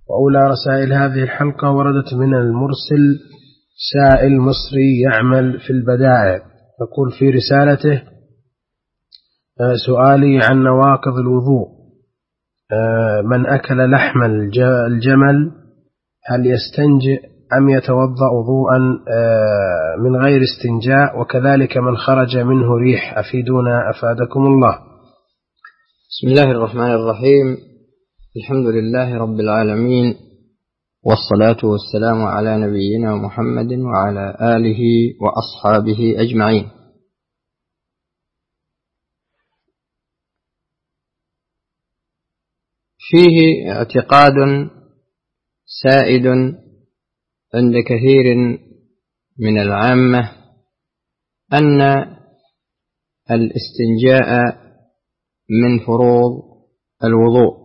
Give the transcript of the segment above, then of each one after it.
وأولى رسائل هذه الحلقة وردت من المرسل سائل مصري يعمل في البدائع، يقول في رسالته: سؤالي عن نواقض الوضوء. من أكل لحم الجمل هل يستنجئ أم يتوضأ وضوءا من غير استنجاء؟ وكذلك من خرج منه ريح، أفيدونا أفادكم الله. بسم الله الرحمن الرحيم. الحمد لله رب العالمين، والصلاة والسلام على نبينا محمد وعلى آله وأصحابه أجمعين. فيه اعتقاد سائد عند كثير من العامة أن الاستنجاء من فروض الوضوء،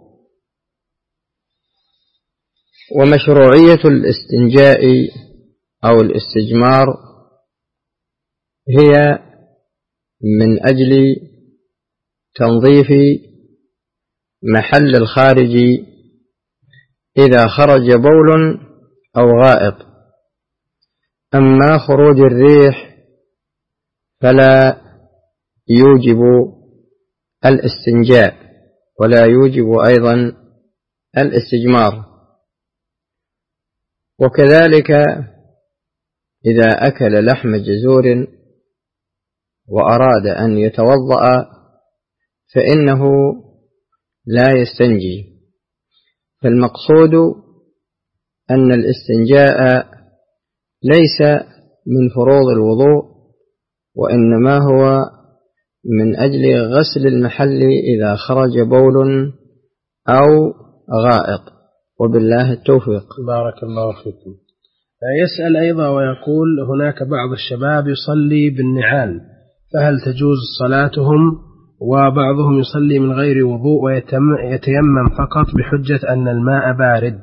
ومشروعية الاستنجاء أو الاستجمار هي من أجل تنظيف محل الخارج إذا خرج بول أو غائط. أما خروج الريح فلا يوجب الاستنجاء ولا يوجب أيضا الاستجمار. وكذلك إذا أكل لحم جزور وأراد أن يتوضأ فإنه لا يستنجي. فالمقصود أن الاستنجاء ليس من فروض الوضوء، وإنما هو من أجل غسل المحل إذا خرج بول أو غائط، وبالله التوفيق. بارك الله فيكم. يسأل أيضا ويقول: هناك بعض الشباب يصلي بالنعال، فهل تجوز صلاتهم؟ وبعضهم يصلي من غير وضوء ويتيمم فقط بحجة أن الماء بارد.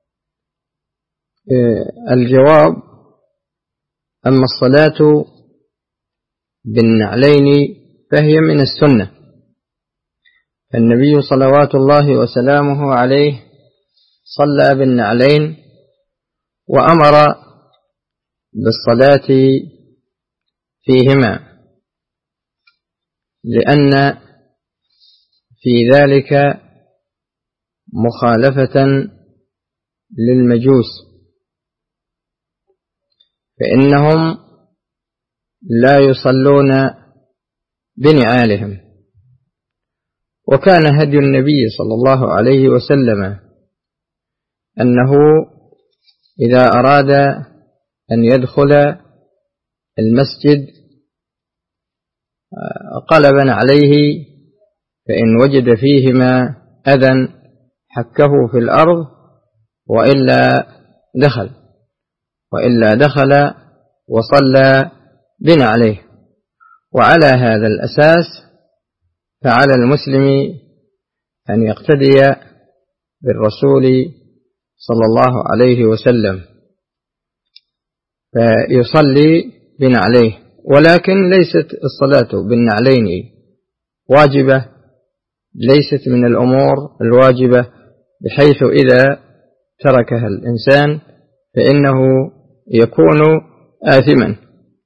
الجواب: أما الصلاة بالنعلين فهي من السنة. النبي صلوات الله وسلامه عليه صلى بالنعلين وأمر بالصلاة فيهما، لأن في ذلك مخالفة للمجوس، فإنهم لا يصلون بنعالهم. وكان هدي النبي صلى الله عليه وسلم أنه إذا أراد أن يدخل المسجد قلب عليه، فإن وجد فيهما أذى حكه في الأرض، وإلا دخل وصلى بنعليه. وعلى هذا الأساس فعلى المسلم أن يقتدي بالرسول صلى الله عليه وسلم فيصلي بنعليه. ولكن ليست الصلاة بالنعلين واجبة، ليست من الأمور الواجبة، بحيث إذا تركها الإنسان فإنه يكون آثما.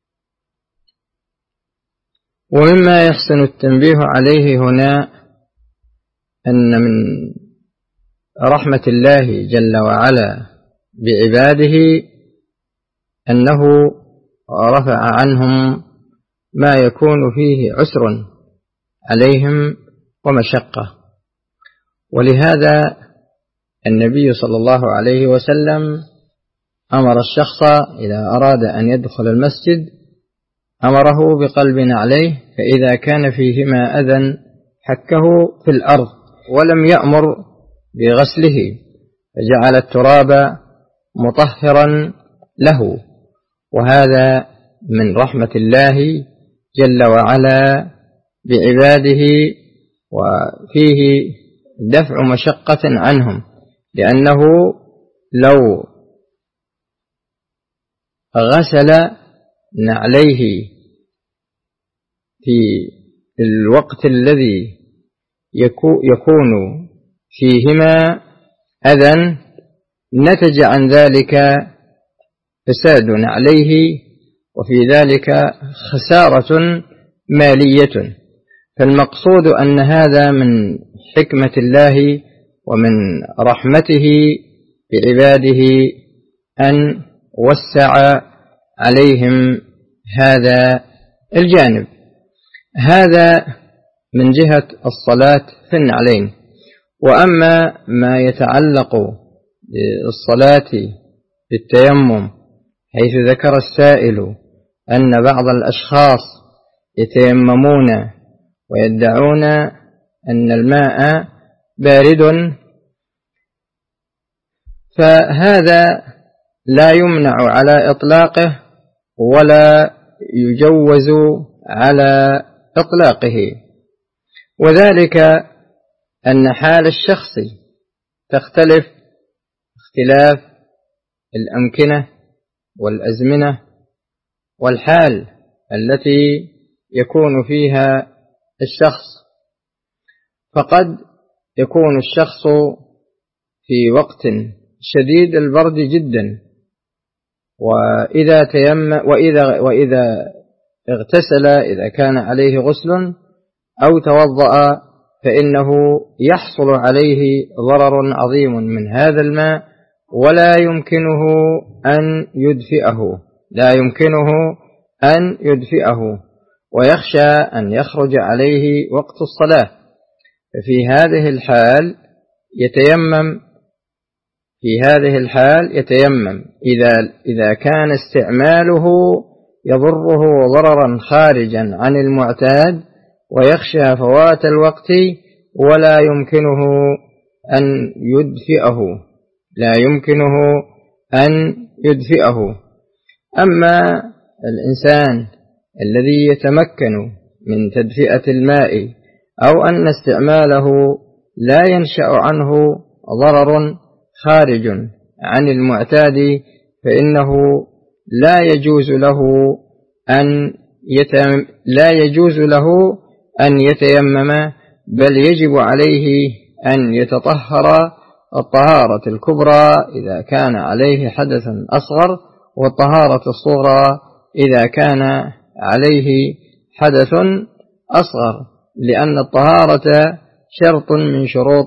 ومما يحسن التنبيه عليه هنا أن من رحمة الله جل وعلا بعباده أنه رفع عنهم ما يكون فيه عسر عليهم ومشقة. ولهذا النبي صلى الله عليه وسلم أمر الشخص إذا أراد أن يدخل المسجد أمره بقلب عليه، فإذا كان فيهما أذى حكه في الأرض، ولم يأمر بغسله، فجعل التراب مطهرا له. وهذا من رحمة الله جل وعلا بعباده، وفيه دفع مشقة عنهم، لأنه لو غسل نعليه في الوقت الذي يكون فيهما أذى نتج عن ذلك فساد عليه، وفي ذلك خسارة مالية. فالمقصود أن هذا من حكمة الله ومن رحمته بعباده أن وسع عليهم هذا الجانب. هذا من جهة الصلاة في النعلين. وأما ما يتعلق بالصلاة بالتيمم، حيث ذكر السائل أن بعض الأشخاص يتيممون ويدعون أن الماء بارد، فهذا لا يمنع على إطلاقه ولا يجوز على إطلاقه، وذلك أن حال الشخص تختلف اختلاف الأمكنة والأزمنة والحال التي يكون فيها الشخص. فقد يكون الشخص في وقت شديد البرد جدا، وإذا اغتسل إذا كان عليه غسل أو توضأ فإنه يحصل عليه ضرر عظيم من هذا الماء ولا يمكنه أن يدفئه ويخشى أن يخرج عليه وقت الصلاة. ففي هذه الحال يتيمم إذا كان استعماله يضره ضررا خارجا عن المعتاد ويخشى فوات الوقت ولا يمكنه أن يدفئه. أما الإنسان الذي يتمكن من تدفئة الماء أو أن استعماله لا ينشأ عنه ضرر خارج عن المعتاد، فإنه لا يجوز له أن يتيمم، بل يجب عليه أن يتطهر الطهارة الكبرى إذا كان عليه حدث أصغر، والطهارة الصغرى إذا كان عليه حدث أصغر، لأن الطهارة شرط من شروط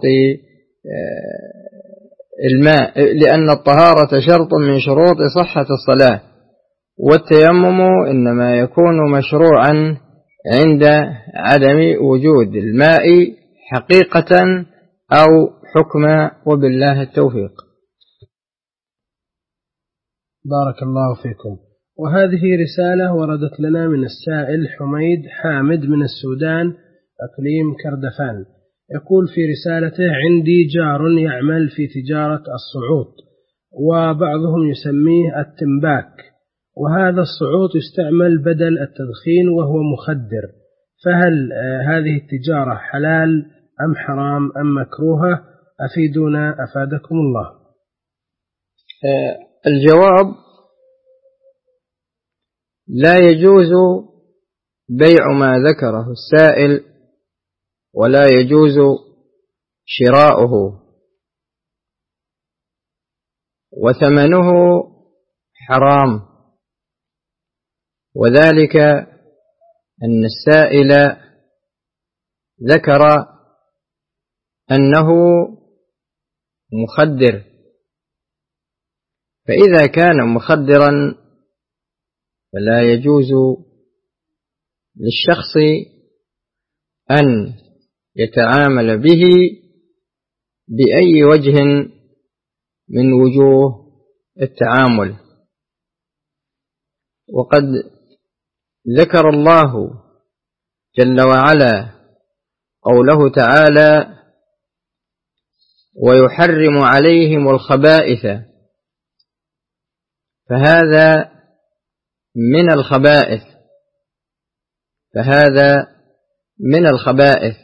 صحة الصلاة، والتيمم إنما يكون مشروعا عند عدم وجود الماء حقيقة أو حكما، وبالله التوفيق. بارك الله فيكم. وهذه رسالة وردت لنا من السائل حامد من السودان أقليم كردفان. يقول في رسالته: عندي جار يعمل في تجارة الصعود، وبعضهم يسميه التنباك، وهذا الصعود يستعمل بدل التدخين وهو مخدر، فهل هذه التجارة حلال أم حرام أم مكروهة؟ أفيدونا أفادكم الله. الجواب: لا يجوز بيع ما ذكره السائل، ولا يجوز شراؤه، وثمنه حرام، وذلك أن السائل ذكر أنه مخدر، فإذا كان مخدرا فلا يجوز للشخص أن يتعامل به بأي وجه من وجوه التعامل. وقد ذكر الله جل وعلا قوله تعالى: ويحرم عليهم الخبائث، فهذا من الخبائث.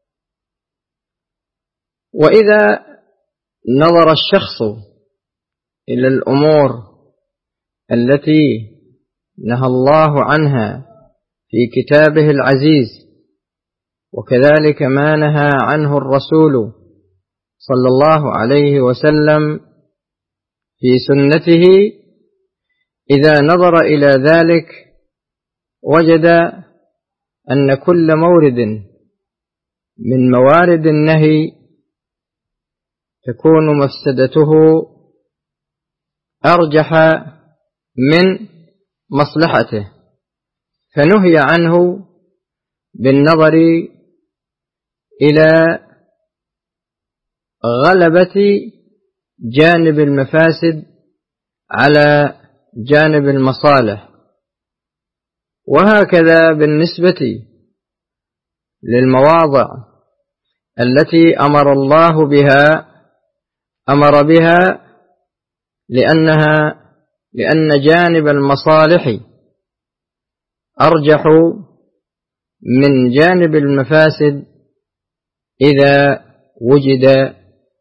وإذا نظر الشخص إلى الأمور التي نهى الله عنها في كتابه العزيز، وكذلك ما نهى عنه الرسول صلى الله عليه وسلم في سنته إذا نظر إلى ذلك وجد أن كل مورد من موارد النهي تكون مفسدته أرجح من مصلحته، فنهي عنه بالنظر إلى غلبة جانب المفاسد على جانب المصالح. وهكذا بالنسبة للمواضع التي أمر بها لأن جانب المصالح أرجح من جانب المفاسد إذا وجد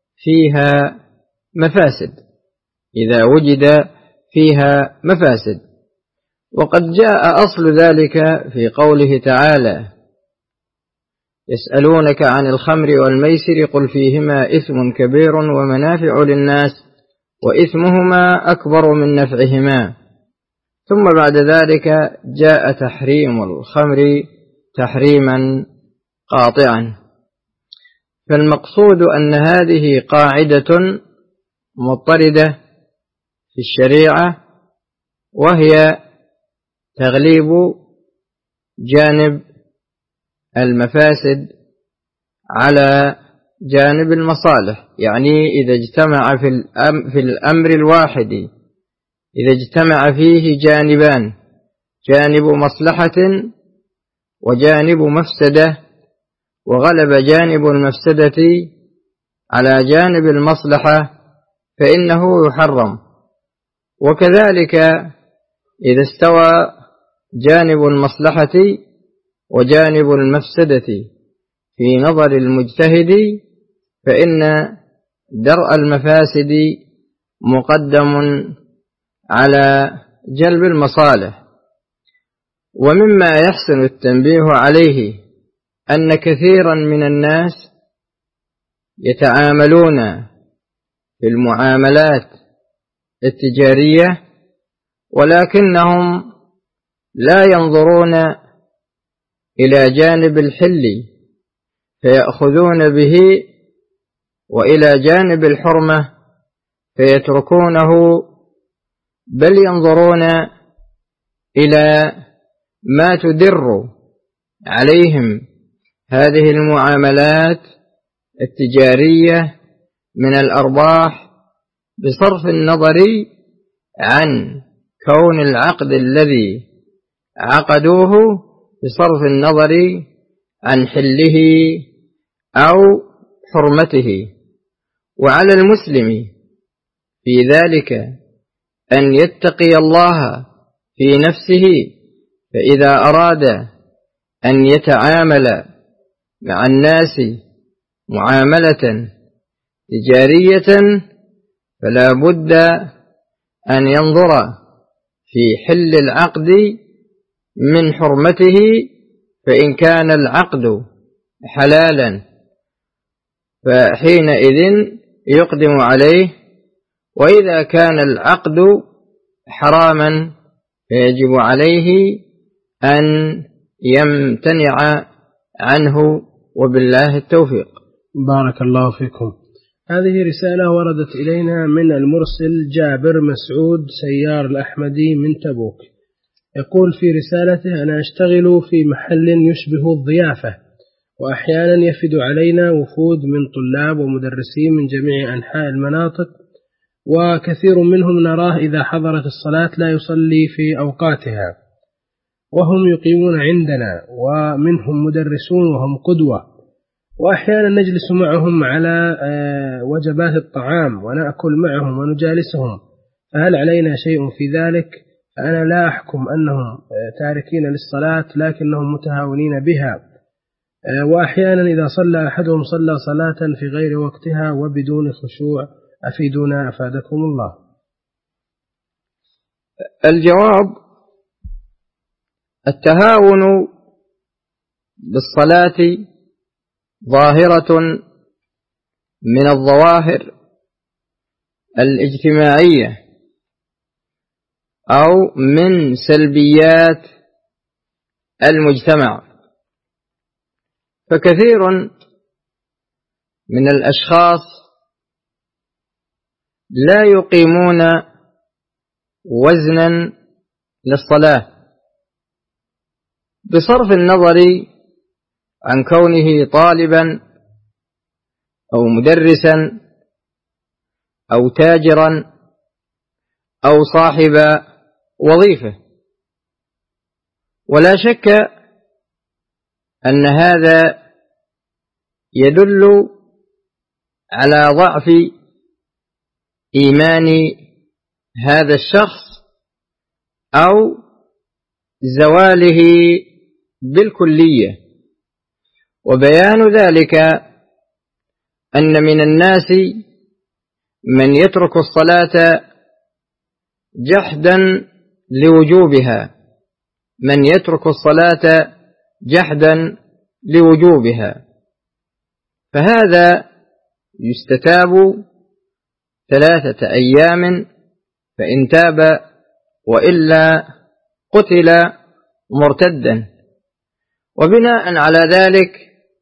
فيها مفاسد. وقد جاء أصل ذلك في قوله تعالى: يسألونك عن الخمر والميسر قل فيهما إثم كبير ومنافع للناس وإثمهما أكبر من نفعهما. ثم بعد ذلك جاء تحريم الخمر تحريما قاطعا. فالمقصود أن هذه قاعدة مضطردة في الشريعة، وهي تغليب جانب المفاسد على جانب المصالح. يعني إذا اجتمع في الأمر الواحد، إذا اجتمع فيه جانبان، جانب مصلحة وجانب مفسدة، وغلب جانب المفسدة على جانب المصلحة، فإنه يحرم. وكذلك إذا استوى جانب المصلحة وجانب المفسدة في نظر المجتهد، فإن درء المفاسد مقدم على جلب المصالح. ومما يحسن التنبيه عليه أن كثيرا من الناس يتعاملون في المعاملات التجارية ولكنهم لا ينظرون إلى جانب الحل فيأخذون به، وإلى جانب الحرمة فيتركونه، بل ينظرون إلى ما تدر عليهم هذه المعاملات التجارية من الأرباح، بصرف النظر عن كون العقد الذي عقدوه، بصرف النظر عن حله أو حرمته. وعلى المسلم في ذلك أن يتقي الله في نفسه، فإذا أراد أن يتعامل مع الناس معاملة تجارية فلا بد أن ينظر في حل العقد من حرمته، فإن كان العقد حلالا فحينئذ يقدم عليه، وإذا كان العقد حراما فيجب عليه أن يمتنع عنه، وبالله التوفيق. بارك الله فيكم. هذه رسالة وردت إلينا من المرسل جابر مسعود سيار الأحمدي من تبوك. يقول في رسالته: أنا أشتغل في محل يشبه الضيافة، وأحيانا يفد علينا وفود من طلاب ومدرسين من جميع أنحاء المناطق، وكثير منهم نراه إذا حضرت الصلاة لا يصلي في أوقاتها، وهم يقيمون عندنا، ومنهم مدرسون وهم قدوة، وأحيانا نجلس معهم على وجبات الطعام ونأكل معهم ونجالسهم، فهل علينا شيء في ذلك؟ فأنا لا أحكم أنهم تاركين للصلاة، لكنهم متهاونين بها، وأحيانا إذا صلى أحدهم صلى صلاة في غير وقتها وبدون خشوع. أفيدونا أفادكم الله. الجواب: التهاون بالصلاة ظاهرة من الظواهر الاجتماعية أو من سلبيات المجتمع. فكثير من الأشخاص لا يقيمون وزنا للصلاة بصرف النظر عن كونه طالبا أو مدرسا أو تاجرا أو صاحب وظيفة. ولا شك أن هذا يدل على ضعف إيمان هذا الشخص أو زواله بالكلية. وبيان ذلك أن من الناس من يترك الصلاة جحدا لوجوبها، من يترك الصلاة جحدا لوجوبها، فهذا يستتاب 3 أيام، فإن تاب وإلا قتل مرتدا. وبناء على ذلك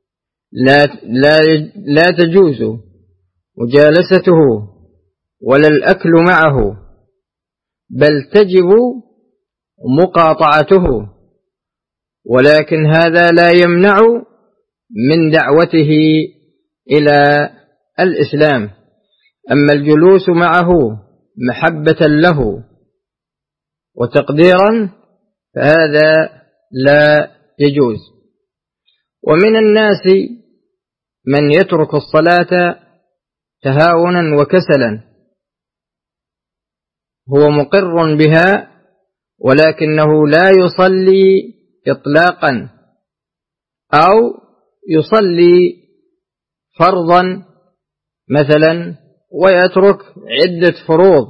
لا تجوز مجالسته ولا الأكل معه، بل تجب مقاطعته، ولكن هذا لا يمنع من دعوته إلى الإسلام. أما الجلوس معه محبة له وتقديرا فهذا لا يجوز. ومن الناس من يترك الصلاة تهاونا وكسلا، هو مقر بها ولكنه لا يصلي إطلاقا، أو يصلي فرضا مثلا ويترك عدة فروض.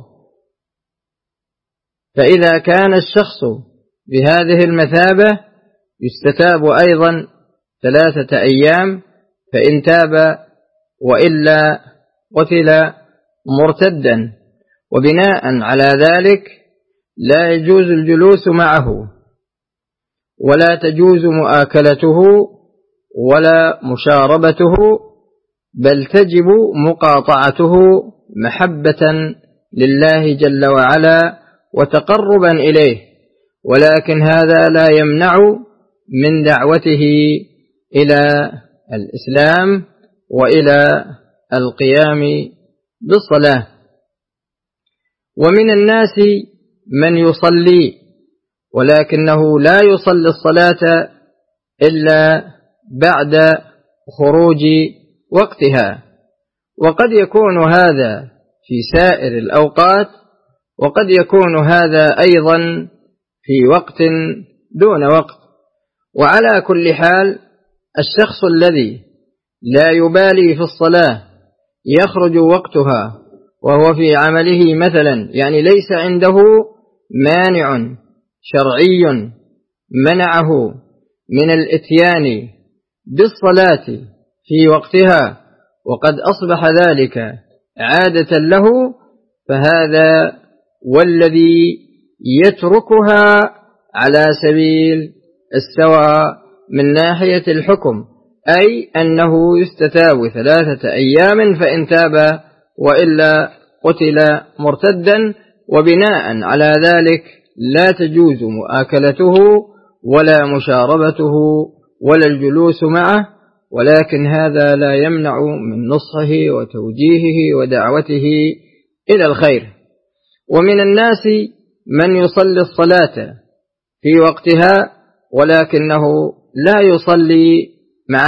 فإذا كان الشخص بهذه المثابة يستتاب أيضا 3 أيام، فإن تاب وإلا قتل مرتدا. وبناء على ذلك لا يجوز الجلوس معه، ولا تجوز مؤاكلته ولا مشاربته، بل تجب مقاطعته محبة لله جل وعلا وتقربا إليه. ولكن هذا لا يمنع من دعوته إلى الإسلام وإلى القيام بالصلاة. ومن الناس من يصلي ولكنه لا يصلي الصلاة إلا بعد خروج وقتها، وقد يكون هذا في سائر الأوقات، وقد يكون هذا أيضا في وقت دون وقت. وعلى كل حال الشخص الذي لا يبالي في الصلاة يخرج وقتها وهو في عمله مثلا، يعني ليس عنده مانع شرعي منعه من الإتيان بالصلاة في وقتها، وقد أصبح ذلك عادة له، فهذا والذي يتركها على سبيل السواء من ناحية الحكم، أي أنه يستتاب 3 أيام، فإن تاب وإلا قتل مرتدا. وبناء على ذلك لا تجوز مؤاكلته ولا مشاربته ولا الجلوس معه، ولكن هذا لا يمنع من نصحه وتوجيهه ودعوته إلى الخير. ومن الناس من يصلي الصلاة في وقتها ولكنه لا يصلي مع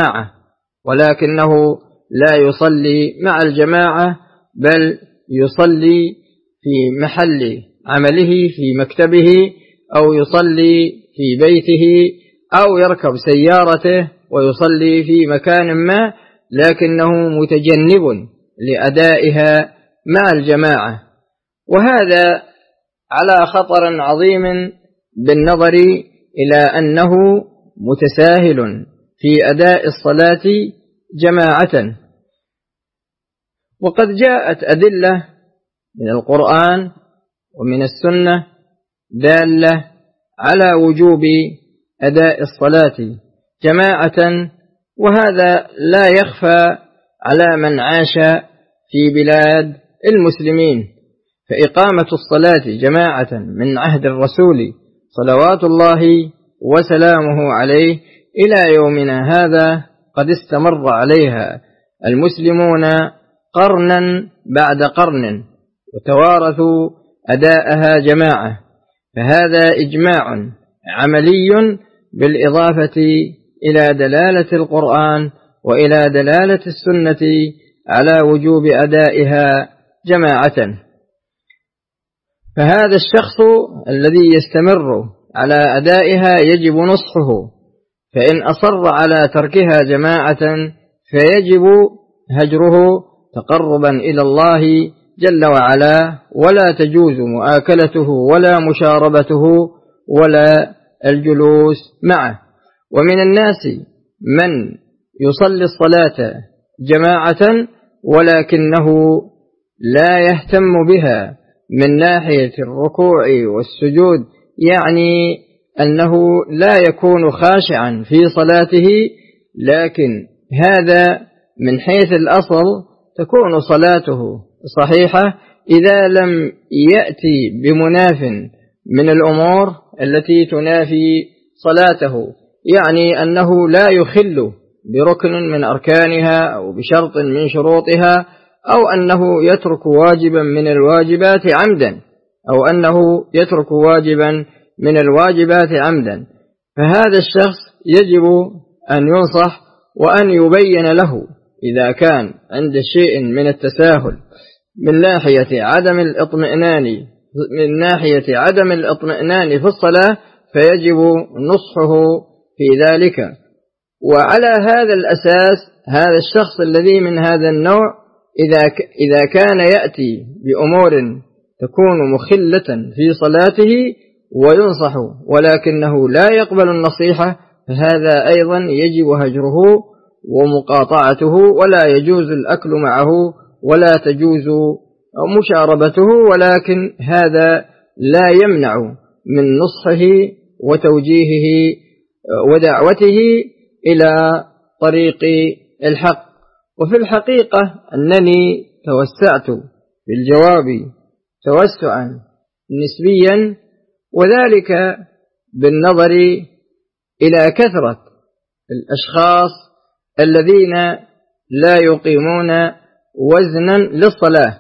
الجماعة، بل يصلي في محل عمله في مكتبه، أو يصلي في بيته، أو يركب سيارته ويصلي في مكان ما، لكنه متجنب لأدائها مع الجماعة. وهذا على خطر عظيم بالنظر إلى أنه متساهل في أداء الصلاة جماعة. وقد جاءت أدلة من القرآن ومن السنة دالة على وجوب أداء الصلاة جماعة، وهذا لا يخفى على من عاش في بلاد المسلمين، فإقامة الصلاة جماعة من عهد الرسول صلوات الله وسلامه عليه إلى يومنا هذا قد استمر عليها المسلمون قرنا بعد قرن، وتوارثوا أداءها جماعة، فهذا إجماع عملي بالإضافة إلى دلالة القرآن وإلى دلالة السنة على وجوب أدائها جماعة. فهذا الشخص الذي يستمر على أدائها يجب نصحه، فإن أصر على تركها جماعة فيجب هجره تقربا إلى الله جل وعلا، ولا تجوز مؤاكلته ولا مشاربته ولا الجلوس معه. ومن الناس من يصلي الصلاة جماعة ولكنه لا يهتم بها من ناحية الركوع والسجود، يعني أنه لا يكون خاشعا في صلاته، لكن هذا من حيث الأصل تكون صلاته صحيحة إذا لم يأتي بمناف من الأمور التي تنافي صلاته، يعني أنه لا يخل بركن من أركانها أو بشرط من شروطها، أو أنه يترك واجبا من الواجبات عمدا، أو أنه يترك واجبا من الواجبات عمدا، فهذا الشخص يجب أن ينصح وأن يبين له إذا كان عند شيء من التساهل من ناحية عدم الاطمئنان في الصلاة، فيجب نصحه في ذلك. وعلى هذا الأساس هذا الشخص الذي من هذا النوع إذا كان يأتي بأمور تكون مخلة في صلاته وينصح ولكنه لا يقبل النصيحة، فهذا أيضا يجب هجره ومقاطعته، ولا يجوز الأكل معه ولا تجوز مشاربته، ولكن هذا لا يمنع من نصحه وتوجيهه ودعوته إلى طريق الحق. وفي الحقيقة أنني توسعت في الجواب توسعا نسبيا، وذلك بالنظر إلى كثرة الأشخاص الذين لا يقيمون وزنا للصلاة.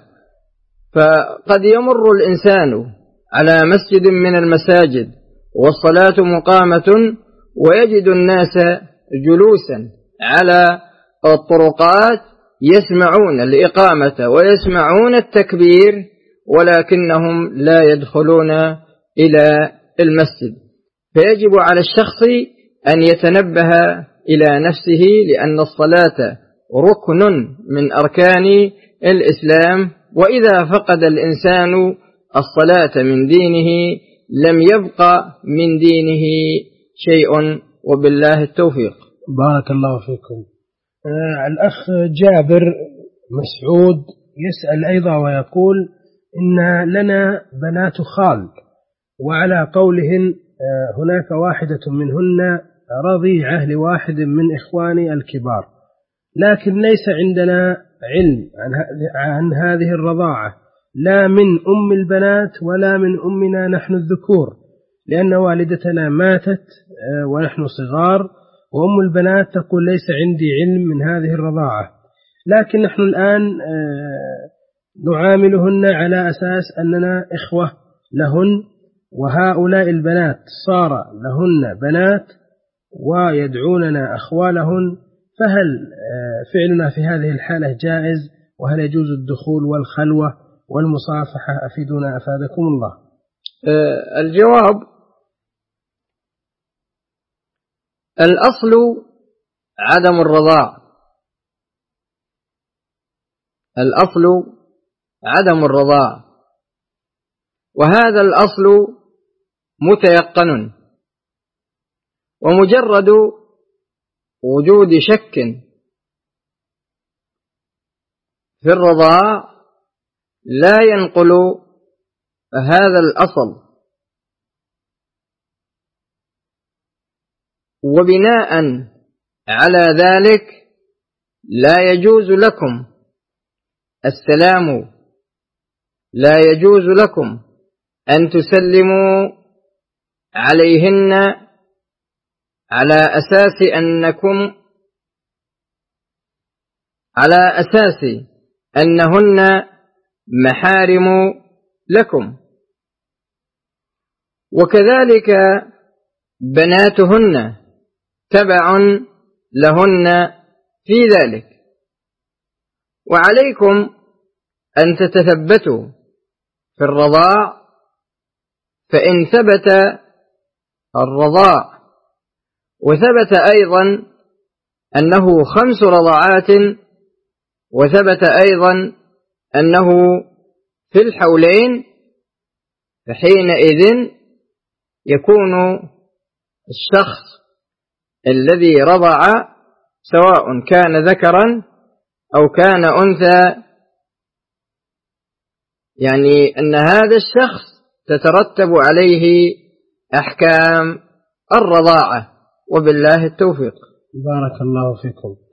فقد يمر الإنسان على مسجد من المساجد والصلاة مقامة ويجد الناس جلوسا على الطرقات يسمعون الإقامة ويسمعون التكبير ولكنهم لا يدخلون إلى المسجد. فيجب على الشخص أن يتنبه إلى نفسه، لأن الصلاة ركن من أركان الإسلام، وإذا فقد الإنسان الصلاة من دينه لم يبق من دينه شيء، وبالله التوفيق. بارك الله فيكم. الأخ جابر مسعود يسأل أيضا ويقول إن لنا بنات خال، وعلى قولهن هناك واحدة منهن رضيعة لواحد من إخواني الكبار، لكن ليس عندنا علم عن هذه الرضاعة، لا من أم البنات ولا من أمنا نحن الذكور، لأن والدتنا ماتت ونحن صغار، وأم البنات تقول ليس عندي علم من هذه الرضاعة، لكن نحن الآن نعاملهن على أساس أننا إخوة لهن، وهؤلاء البنات صار لهن بنات ويدعوننا أخوالهن، فهل فعلنا في هذه الحالة جائز؟ وهل يجوز الدخول والخلوة والمصافحة؟ أفيدونا أفادكم الله. الجواب: الأصل عدم الرضاع، الأصل عدم الرضاع، وهذا الأصل متيقن، ومجرد وجود شك في الرضاع لا ينقل هذا الأصل، وبناء على ذلك لا يجوز لكم السلام، لا يجوز لكم أن تسلموا عليهن على أساس أنهن محارم لكم، وكذلك بناتهن تبع لهن في ذلك. وعليكم أن تتثبتوا في الرضاع، فإن ثبت الرضاع وثبت أيضا أنه 5 رضعات وثبت أيضا أنه في الحولين، فحينئذ يكون الشخص الذي رضع سواء كان ذكرا أو كان أنثى، يعني أن هذا الشخص تترتب عليه أحكام الرضاعة، وبالله التوفيق. بارك الله فيكم.